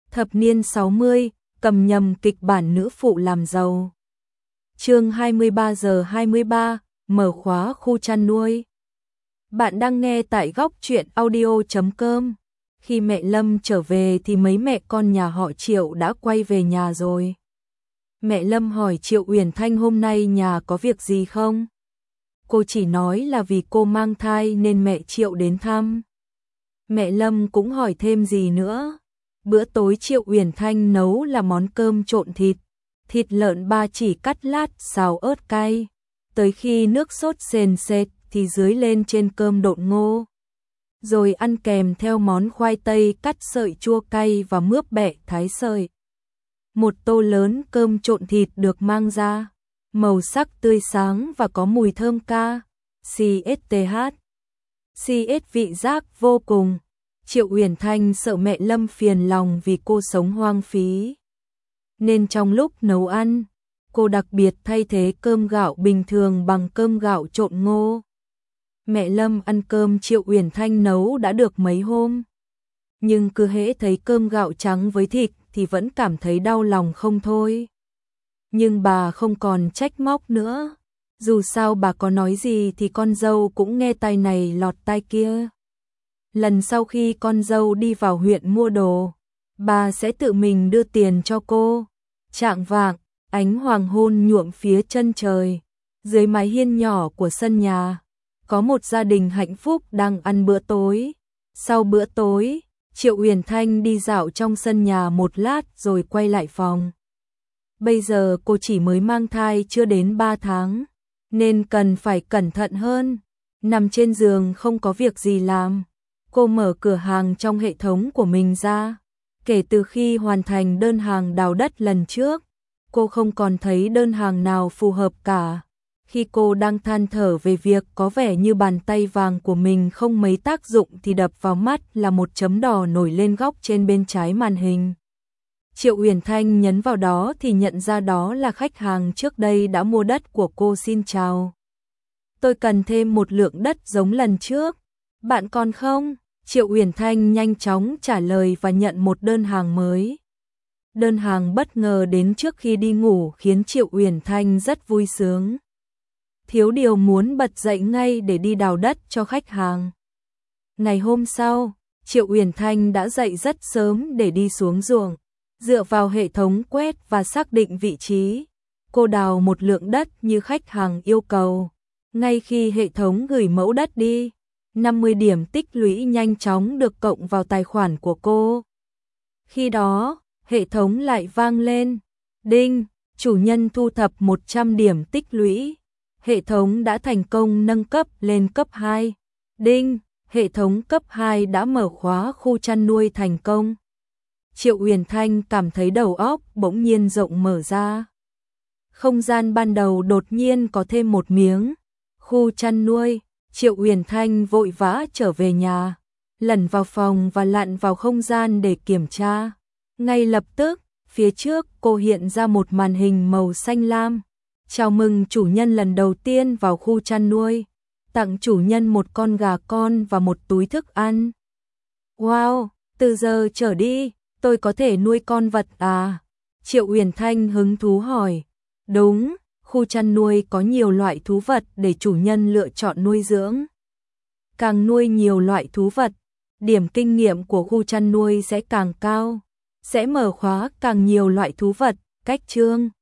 Thập niên 60, cầm nhầm kịch bản nữ phụ làm giàu. Chương 23 giờ 23, mở khóa khu chăn nuôi. Bạn đang nghe tại góc truyện audio.com. Khi mẹ Lâm trở về thì mấy mẹ con nhà họ Triệu đã quay về nhà rồi. Mẹ Lâm hỏi Triệu Uyển Thanh hôm nay nhà có việc gì không? Cô chỉ nói là vì cô mang thai nên mẹ Triệu đến thăm. Mẹ Lâm cũng hỏi thêm gì nữa. Bữa tối Triệu Uyển Thanh nấu là món cơm trộn thịt. Thịt lợn ba chỉ cắt lát xào ớt cay. Tới khi nước sốt sền sệt thì dưới lên trên cơm độn ngô. Rồi ăn kèm theo món khoai tây cắt sợi chua cay và mướp bẹ thái sợi. Một tô lớn cơm trộn thịt được mang ra. Màu sắc tươi sáng và có mùi thơm ca. CSTH. CS vị giác vô cùng. Triệu Uyển Thanh sợ mẹ Lâm phiền lòng vì cô sống hoang phí. Nên trong lúc nấu ăn, cô đặc biệt thay thế cơm gạo bình thường bằng cơm gạo trộn ngô. Mẹ Lâm ăn cơm Triệu Uyển Thanh nấu đã được mấy hôm. Nhưng cứ hễ thấy cơm gạo trắng với thịt thì vẫn cảm thấy đau lòng không thôi. Nhưng bà không còn trách móc nữa. Dù sao bà có nói gì thì con dâu cũng nghe tai này lọt tai kia. Lần sau khi con dâu đi vào huyện mua đồ, bà sẽ tự mình đưa tiền cho cô. Chạng vạng, ánh hoàng hôn nhuộm phía chân trời. Dưới mái hiên nhỏ của sân nhà, có một gia đình hạnh phúc đang ăn bữa tối. Sau bữa tối, Triệu Uyển Thanh đi dạo trong sân nhà một lát rồi quay lại phòng. Bây giờ cô chỉ mới mang thai chưa đến 3 tháng, nên cần phải cẩn thận hơn. Nằm trên giường không có việc gì làm, cô mở cửa hàng trong hệ thống của mình ra. Kể từ khi hoàn thành đơn hàng đào đất lần trước, cô không còn thấy đơn hàng nào phù hợp cả. Khi cô đang than thở về việc có vẻ như bàn tay vàng của mình không mấy tác dụng thì đập vào mắt là một chấm đỏ nổi lên góc trên bên trái màn hình. Triệu Uyển Thanh nhấn vào đó thì nhận ra đó là khách hàng trước đây đã mua đất của cô. Xin chào. Tôi cần thêm một lượng đất giống lần trước. Bạn còn không? Triệu Uyển Thanh nhanh chóng trả lời và nhận một đơn hàng mới. Đơn hàng bất ngờ đến trước khi đi ngủ khiến Triệu Uyển Thanh rất vui sướng. Thiếu điều muốn bật dậy ngay để đi đào đất cho khách hàng. Ngày hôm sau, Triệu Uyển Thanh đã dậy rất sớm để đi xuống ruộng. Dựa vào hệ thống quét và xác định vị trí, cô đào một lượng đất như khách hàng yêu cầu. Ngay khi hệ thống gửi mẫu đất đi, 50 điểm tích lũy nhanh chóng được cộng vào tài khoản của cô. Khi đó, hệ thống lại vang lên. Đinh, chủ nhân thu thập 100 điểm tích lũy. Hệ thống đã thành công nâng cấp lên cấp 2. Đinh, hệ thống cấp 2 đã mở khóa khu chăn nuôi thành công. Triệu Uyển Thanh cảm thấy đầu óc bỗng nhiên rộng mở ra. Không gian ban đầu đột nhiên có thêm một miếng. Khu chăn nuôi. Triệu Uyển Thanh vội vã trở về nhà, lẩn vào phòng và lặn vào không gian để kiểm tra. Ngay lập tức, phía trước cô hiện ra một màn hình màu xanh lam. Chào mừng chủ nhân lần đầu tiên vào khu chăn nuôi. Tặng chủ nhân một con gà con và một túi thức ăn. Wow, từ giờ trở đi, tôi có thể nuôi con vật à? Triệu Uyển Thanh hứng thú hỏi. Đúng. Khu chăn nuôi có nhiều loại thú vật để chủ nhân lựa chọn nuôi dưỡng. Càng nuôi nhiều loại thú vật, điểm kinh nghiệm của khu chăn nuôi sẽ càng cao. Sẽ mở khóa càng nhiều loại thú vật. Cách chương